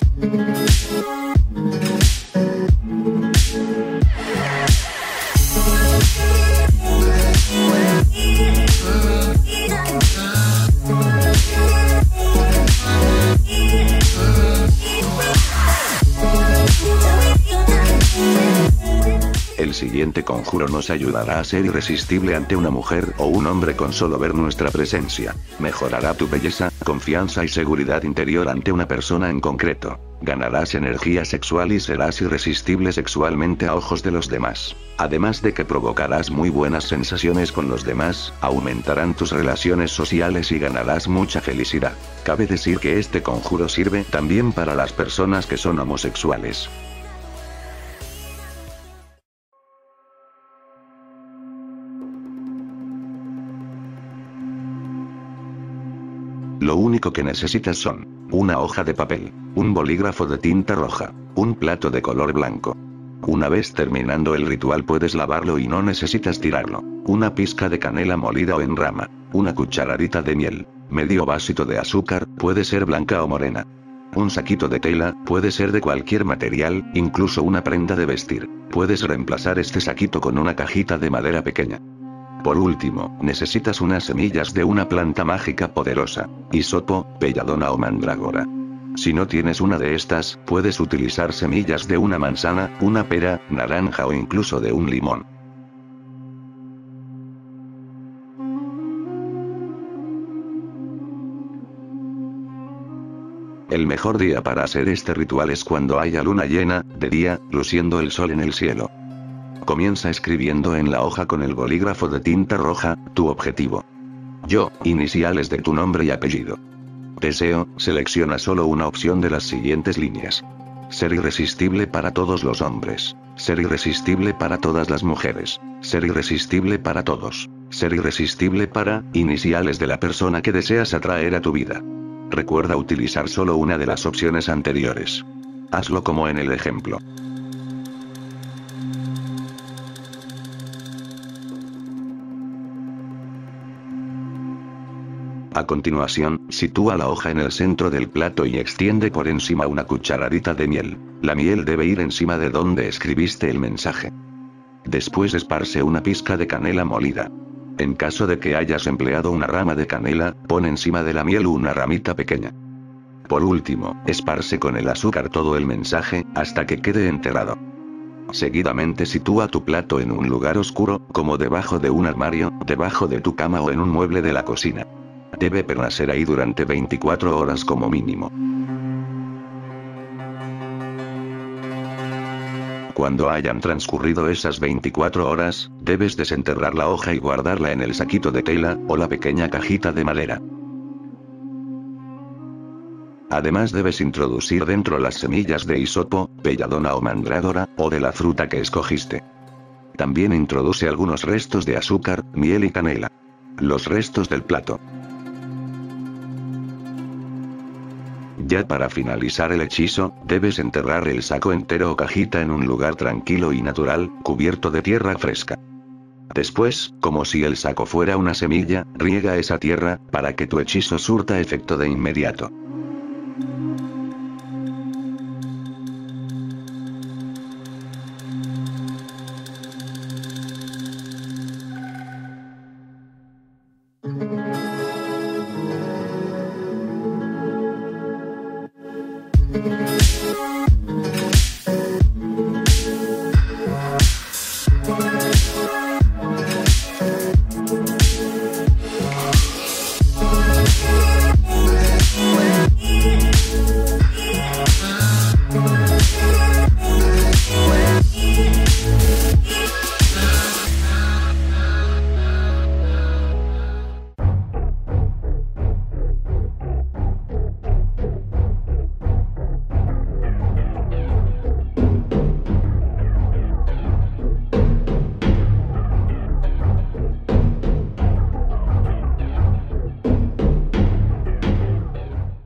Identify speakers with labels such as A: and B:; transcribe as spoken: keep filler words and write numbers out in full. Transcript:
A: El siguiente conjuro nos ayudará a ser irresistible ante una mujer o un hombre con solo ver nuestra presencia. Mejorará tu belleza, confianza y seguridad interior ante una persona en concreto. Ganarás energía sexual y serás irresistible sexualmente a ojos de los demás. Además de que provocarás muy buenas sensaciones con los demás, aumentarán tus relaciones sociales y ganarás mucha felicidad. Cabe decir que este conjuro sirve también para las personas que son homosexuales. Lo único que necesitas son una hoja de papel, un bolígrafo de tinta roja, un plato de color blanco. Una vez terminando el ritual puedes lavarlo y no necesitas tirarlo. Una pizca de canela molida o en rama, una cucharadita de miel, medio vasito de azúcar, puede ser blanca o morena. Un saquito de tela, puede ser de cualquier material, incluso una prenda de vestir. Puedes reemplazar este saquito con una cajita de madera pequeña. Por último, necesitas unas semillas de una planta mágica poderosa, hisopo, belladona o mandrágora. Si no tienes una de estas, puedes utilizar semillas de una manzana, una pera, naranja o incluso de un limón. El mejor día para hacer este ritual es cuando haya luna llena, de día, luciendo el sol en el cielo. Comienza escribiendo en la hoja con el bolígrafo de tinta roja, tu objetivo. Yo, iniciales de tu nombre y apellido. Deseo, selecciona solo una opción de las siguientes líneas. Ser irresistible para todos los hombres. Ser irresistible para todas las mujeres. Ser irresistible para todos. Ser irresistible para, iniciales de la persona que deseas atraer a tu vida. Recuerda utilizar solo una de las opciones anteriores. Hazlo como en el ejemplo. A continuación, sitúa la hoja en el centro del plato y extiende por encima una cucharadita de miel. La miel debe ir encima de donde escribiste el mensaje. Después esparce una pizca de canela molida. En caso de que hayas empleado una rama de canela, pon encima de la miel una ramita pequeña. Por último, esparce con el azúcar todo el mensaje, hasta que quede enterrado. Seguidamente sitúa tu plato en un lugar oscuro, como debajo de un armario, debajo de tu cama o en un mueble de la cocina. Debe permanecer ahí durante veinticuatro horas como mínimo. Cuando hayan transcurrido esas veinticuatro horas, debes desenterrar la hoja y guardarla en el saquito de tela, o la pequeña cajita de madera. Además debes introducir dentro las semillas de hisopo, belladona o mandrágora, o de la fruta que escogiste. También introduce algunos restos de azúcar, miel y canela. Los restos del plato. Ya para finalizar el hechizo, debes enterrar el saco entero o cajita en un lugar tranquilo y natural, cubierto de tierra fresca. Después, como si el saco fuera una semilla, riega esa tierra, para que tu hechizo surta efecto de inmediato.
B: Thank you.